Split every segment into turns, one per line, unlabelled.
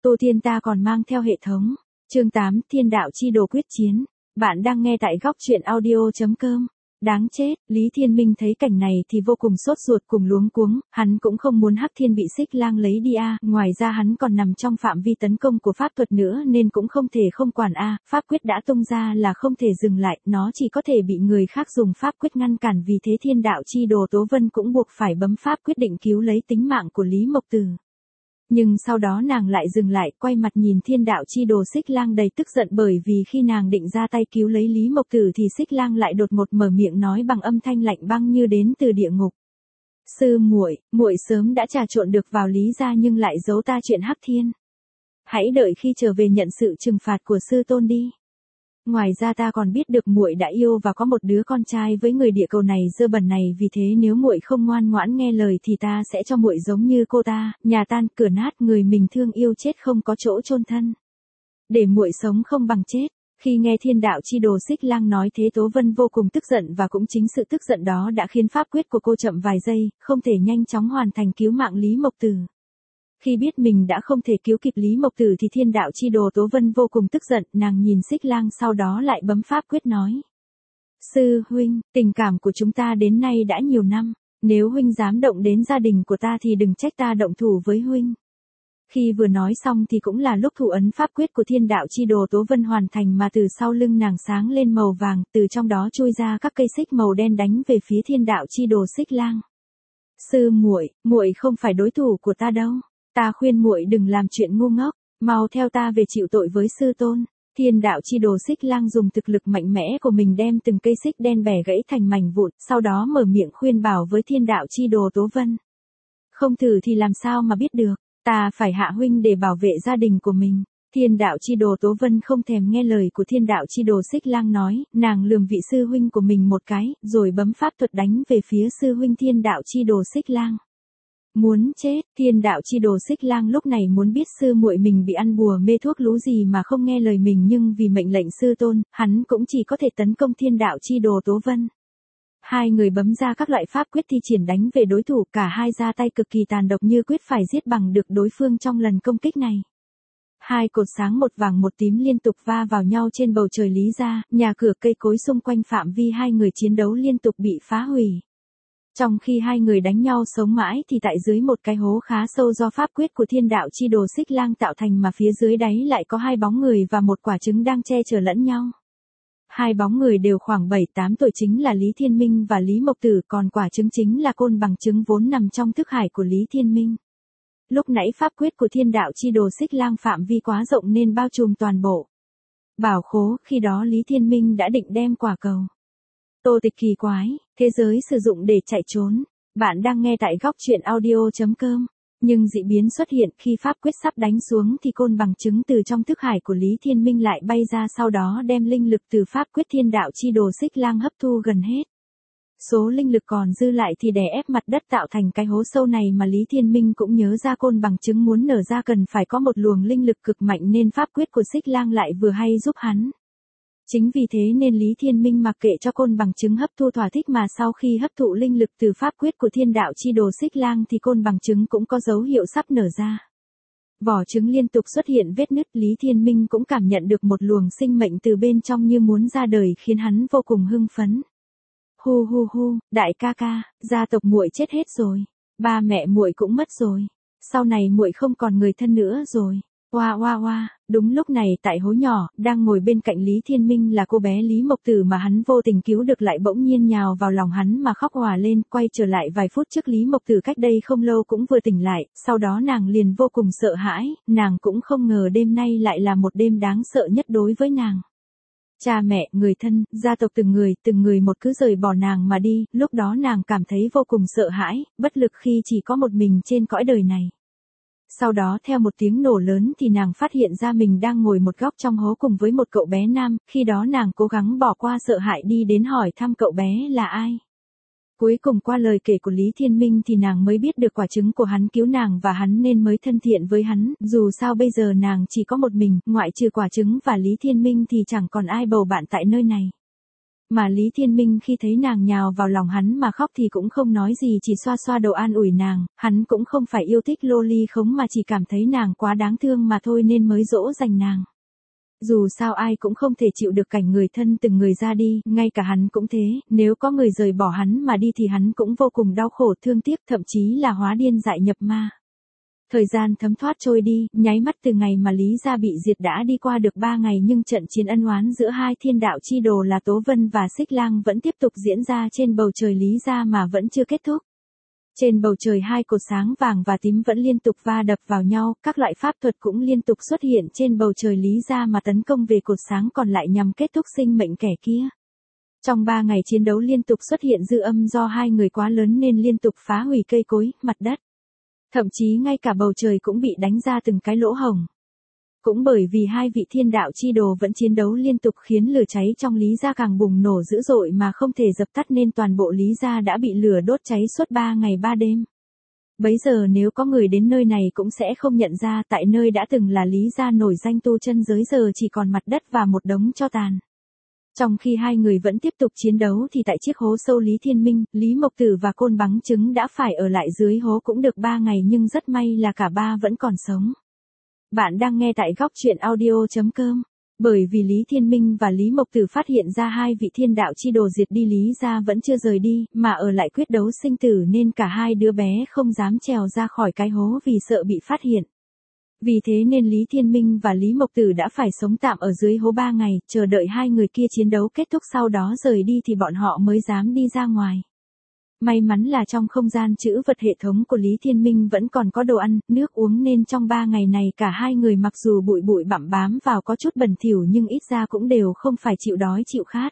Tô Thiên ta còn mang theo hệ thống. Chương 8, Thiên đạo chi đồ quyết chiến. Bạn đang nghe tại góc truyện audio.com. Đáng chết, Lý Thiên Minh thấy cảnh này thì vô cùng sốt ruột cùng luống cuống, hắn cũng không muốn Hắc Thiên bị Xích Lang lấy đi ngoài ra hắn còn nằm trong phạm vi tấn công của pháp thuật nữa nên cũng không thể không quản pháp quyết đã tung ra là không thể dừng lại, nó chỉ có thể bị người khác dùng pháp quyết ngăn cản, vì thế Thiên đạo chi đồ Tố Vân cũng buộc phải bấm pháp quyết định cứu lấy tính mạng của Lý Mộc Tử. Nhưng sau đó nàng lại dừng lại, quay mặt nhìn Thiên đạo chi đồ Xích Lang đầy tức giận, bởi vì khi nàng định ra tay cứu lấy Lý Mộc Tử thì Xích Lang lại đột ngột mở miệng nói bằng âm thanh lạnh băng như đến từ địa ngục. Sư muội, muội sớm đã trà trộn được vào Lý gia nhưng lại giấu ta chuyện Hắc Thiên. Hãy đợi khi trở về nhận sự trừng phạt của sư tôn đi. Ngoài ra ta còn biết được muội đã yêu và có một đứa con trai với người địa cầu này dơ bẩn này, vì thế nếu muội không ngoan ngoãn nghe lời thì ta sẽ cho muội giống như cô ta, nhà tan cửa nát, người mình thương yêu chết không có chỗ chôn thân. Để muội sống không bằng chết. Khi nghe Thiên đạo chi đồ Xích Lang nói thế, Tố Vân vô cùng tức giận, và cũng chính sự tức giận đó đã khiến pháp quyết của cô chậm vài giây, không thể nhanh chóng hoàn thành cứu mạng Lý Mộc Tử. Khi biết mình đã không thể cứu kịp Lý Mộc Tử thì Thiên đạo chi đồ Tố Vân vô cùng tức giận, nàng nhìn Xích Lang sau đó lại bấm pháp quyết nói. Sư huynh, tình cảm của chúng ta đến nay đã nhiều năm, nếu huynh dám động đến gia đình của ta thì đừng trách ta động thủ với huynh. Khi vừa nói xong thì cũng là lúc thủ ấn pháp quyết của Thiên đạo chi đồ Tố Vân hoàn thành, mà từ sau lưng nàng sáng lên màu vàng, từ trong đó chui ra các cây xích màu đen đánh về phía Thiên đạo chi đồ Xích Lang. Sư muội, muội không phải đối thủ của ta đâu. Ta khuyên muội đừng làm chuyện ngu ngốc, mau theo ta về chịu tội với sư tôn. Thiên đạo chi đồ Xích Lang dùng thực lực mạnh mẽ của mình đem từng cây xích đen bẻ gãy thành mảnh vụn, sau đó mở miệng khuyên bảo với Thiên đạo chi đồ Tố Vân. Không thử thì làm sao mà biết được, ta phải hạ huynh để bảo vệ gia đình của mình. Thiên đạo chi đồ Tố Vân không thèm nghe lời của Thiên đạo chi đồ Xích Lang nói, nàng lườm vị sư huynh của mình một cái, rồi bấm pháp thuật đánh về phía sư huynh Thiên đạo chi đồ Xích Lang. Muốn chết, Thiên đạo chi đồ Xích Lang lúc này muốn biết sư muội mình bị ăn bùa mê thuốc lú gì mà không nghe lời mình, nhưng vì mệnh lệnh sư tôn, hắn cũng chỉ có thể tấn công Thiên đạo chi đồ Tố Vân. Hai người bấm ra các loại pháp quyết thi triển đánh về đối thủ, cả hai ra tay cực kỳ tàn độc, như quyết phải giết bằng được đối phương trong lần công kích này. Hai cột sáng một vàng một tím liên tục va vào nhau trên bầu trời Lý gia, nhà cửa cây cối xung quanh phạm vi hai người chiến đấu liên tục bị phá hủy. Trong khi hai người đánh nhau sống mãi thì tại dưới một cái hố khá sâu do pháp quyết của Thiên đạo chi đồ Xích Lang tạo thành, mà phía dưới đáy lại có hai bóng người và một quả trứng đang che chở lẫn nhau. Hai bóng người đều khoảng 7-8 tuổi, chính là Lý Thiên Minh và Lý Mộc Tử, còn quả trứng chính là côn bằng trứng vốn nằm trong thức hải của Lý Thiên Minh. Lúc nãy pháp quyết của Thiên đạo chi đồ Xích Lang phạm vi quá rộng nên bao trùm toàn bộ bảo khố, khi đó Lý Thiên Minh đã định đem quả cầu Tô Tịch kỳ quái, thế giới sử dụng để chạy trốn. Bạn đang nghe tại góc truyện audio.com. Nhưng dị biến xuất hiện khi pháp quyết sắp đánh xuống thì côn bằng trứng từ trong thức hải của Lý Thiên Minh lại bay ra, sau đó đem linh lực từ pháp quyết Thiên đạo chi đồ Xích Lang hấp thu gần hết. Số linh lực còn dư lại thì đè ép mặt đất tạo thành cái hố sâu này, mà Lý Thiên Minh cũng nhớ ra côn bằng trứng muốn nở ra cần phải có một luồng linh lực cực mạnh, nên pháp quyết của Xích Lang lại vừa hay giúp hắn. Chính vì thế nên Lý Thiên Minh mặc kệ cho côn bằng trứng hấp thu thỏa thích, mà sau khi hấp thụ linh lực từ pháp quyết của Thiên đạo chi đồ Xích Lang thì côn bằng trứng cũng có dấu hiệu sắp nở ra. Vỏ trứng liên tục xuất hiện vết nứt, Lý Thiên Minh cũng cảm nhận được một luồng sinh mệnh từ bên trong như muốn ra đời, khiến hắn vô cùng hưng phấn. Hu hu hu, đại ca ca, gia tộc muội chết hết rồi, ba mẹ muội cũng mất rồi, sau này muội không còn người thân nữa rồi. Oa oa oa, đúng lúc này tại hố nhỏ, đang ngồi bên cạnh Lý Thiên Minh là cô bé Lý Mộc Tử mà hắn vô tình cứu được, lại bỗng nhiên nhào vào lòng hắn mà khóc òa lên. Quay trở lại vài phút trước, Lý Mộc Tử cách đây không lâu cũng vừa tỉnh lại, sau đó nàng liền vô cùng sợ hãi, nàng cũng không ngờ đêm nay lại là một đêm đáng sợ nhất đối với nàng. Cha mẹ, người thân, gia tộc từng người một cứ rời bỏ nàng mà đi, lúc đó nàng cảm thấy vô cùng sợ hãi, bất lực khi chỉ có một mình trên cõi đời này. Sau đó theo một tiếng nổ lớn thì nàng phát hiện ra mình đang ngồi một góc trong hố cùng với một cậu bé nam, khi đó nàng cố gắng bỏ qua sợ hãi đi đến hỏi thăm cậu bé là ai. Cuối cùng qua lời kể của Lý Thiên Minh thì nàng mới biết được quả trứng của hắn cứu nàng và hắn nên mới thân thiện với hắn, dù sao bây giờ nàng chỉ có một mình, ngoại trừ quả trứng và Lý Thiên Minh thì chẳng còn ai bầu bạn tại nơi này. Mà Lý Thiên Minh khi thấy nàng nhào vào lòng hắn mà khóc thì cũng không nói gì, chỉ xoa xoa đầu an ủi nàng, hắn cũng không phải yêu thích loli khống mà chỉ cảm thấy nàng quá đáng thương mà thôi nên mới dỗ dành nàng. Dù sao ai cũng không thể chịu được cảnh người thân từng người ra đi, ngay cả hắn cũng thế, nếu có người rời bỏ hắn mà đi thì hắn cũng vô cùng đau khổ thương tiếc, thậm chí là hóa điên dại nhập ma. Thời gian thấm thoát trôi đi, nháy mắt từ ngày mà Lý gia bị diệt đã đi qua được 3 ngày, nhưng trận chiến ân oán giữa hai thiên đạo chi đồ là Tố Vân và Xích Lang vẫn tiếp tục diễn ra trên bầu trời Lý gia mà vẫn chưa kết thúc. Trên bầu trời hai cột sáng vàng và tím vẫn liên tục va đập vào nhau, các loại pháp thuật cũng liên tục xuất hiện trên bầu trời Lý gia mà tấn công về cột sáng còn lại nhằm kết thúc sinh mệnh kẻ kia. Trong 3 ngày chiến đấu liên tục xuất hiện dư âm do hai người quá lớn nên liên tục phá hủy cây cối, mặt đất. Thậm chí ngay cả bầu trời cũng bị đánh ra từng cái lỗ hổng. Cũng bởi vì hai vị thiên đạo chi đồ vẫn chiến đấu liên tục khiến lửa cháy trong Lý gia càng bùng nổ dữ dội mà không thể dập tắt nên toàn bộ Lý gia đã bị lửa đốt cháy suốt 3 ngày 3 đêm. Bấy giờ nếu có người đến nơi này cũng sẽ không nhận ra tại nơi đã từng là Lý gia nổi danh tu chân giới giờ chỉ còn mặt đất và một đống tro tàn. Trong khi hai người vẫn tiếp tục chiến đấu thì tại chiếc hố sâu Lý Thiên Minh, Lý Mộc Tử và Côn Bắng Trứng đã phải ở lại dưới hố cũng được 3 ngày nhưng rất may là cả ba vẫn còn sống. Bạn đang nghe tại góc truyện audio.com. Bởi vì Lý Thiên Minh và Lý Mộc Tử phát hiện ra hai vị thiên đạo chi đồ diệt đi Lý gia vẫn chưa rời đi, mà ở lại quyết đấu sinh tử nên cả hai đứa bé không dám trèo ra khỏi cái hố vì sợ bị phát hiện. Vì thế nên Lý Thiên Minh và Lý Mộc Tử đã phải sống tạm ở dưới hố 3 ngày, chờ đợi hai người kia chiến đấu kết thúc sau đó rời đi thì bọn họ mới dám đi ra ngoài. May mắn là trong không gian trữ vật hệ thống của Lý Thiên Minh vẫn còn có đồ ăn, nước uống nên trong 3 ngày này cả hai người mặc dù bụi bụi bặm bám vào có chút bẩn thỉu nhưng ít ra cũng đều không phải chịu đói chịu khát.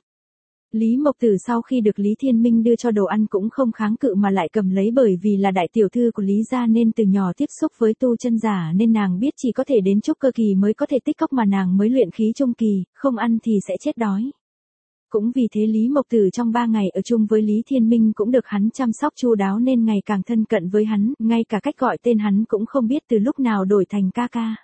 Lý Mộc Tử sau khi được Lý Thiên Minh đưa cho đồ ăn cũng không kháng cự mà lại cầm lấy, bởi vì là đại tiểu thư của Lý gia nên từ nhỏ tiếp xúc với tu chân giả nên nàng biết chỉ có thể đến trúc cơ kỳ mới có thể tích cốc mà nàng mới luyện khí trung kỳ, không ăn thì sẽ chết đói. Cũng vì thế Lý Mộc Tử trong 3 ngày ở chung với Lý Thiên Minh cũng được hắn chăm sóc chu đáo nên ngày càng thân cận với hắn, ngay cả cách gọi tên hắn cũng không biết từ lúc nào đổi thành ca ca.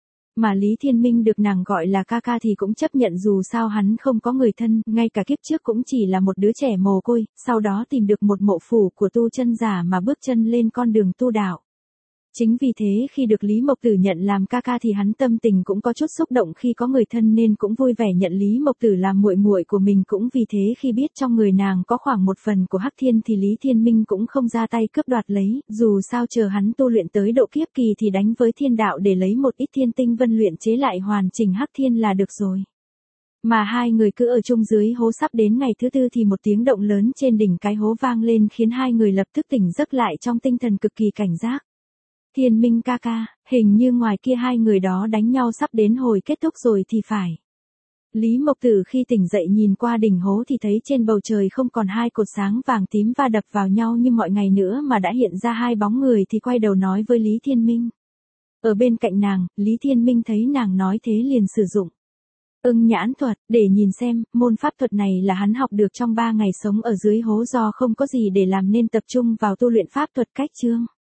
Mà Lý Thiên Minh được nàng gọi là ca ca thì cũng chấp nhận, dù sao hắn không có người thân, ngay cả kiếp trước cũng chỉ là một đứa trẻ mồ côi, sau đó tìm được một mộ phủ của tu chân giả mà bước chân lên con đường tu đạo. Chính vì thế khi được Lý Mộc Tử nhận làm ca ca thì hắn tâm tình cũng có chút xúc động khi có người thân nên cũng vui vẻ nhận Lý Mộc Tử làm muội muội của mình. Cũng vì thế khi biết trong người nàng có khoảng một phần của Hắc Thiên thì Lý Thiên Minh cũng không ra tay cướp đoạt lấy, dù sao chờ hắn tu luyện tới độ kiếp kỳ thì đánh với thiên đạo để lấy một ít thiên tinh vân luyện chế lại hoàn chỉnh Hắc Thiên là được rồi. Mà hai người cứ ở chung dưới hố sắp đến ngày thứ tư thì một tiếng động lớn trên đỉnh cái hố vang lên khiến hai người lập tức tỉnh giấc lại trong tinh thần cực kỳ cảnh giác. Thiên Minh ca ca, hình như ngoài kia hai người đó đánh nhau sắp đến hồi kết thúc rồi thì phải. Lý Mộc Tử khi tỉnh dậy nhìn qua đỉnh hố thì thấy trên bầu trời không còn hai cột sáng vàng tím va đập vào nhau như mọi ngày nữa mà đã hiện ra hai bóng người thì quay đầu nói với Lý Thiên Minh. Ở bên cạnh nàng, Lý Thiên Minh thấy nàng nói thế liền sử dụng nhãn thuật để nhìn xem, môn pháp thuật này là hắn học được trong 3 ngày sống ở dưới hố do không có gì để làm nên tập trung vào tu luyện pháp thuật cách chương.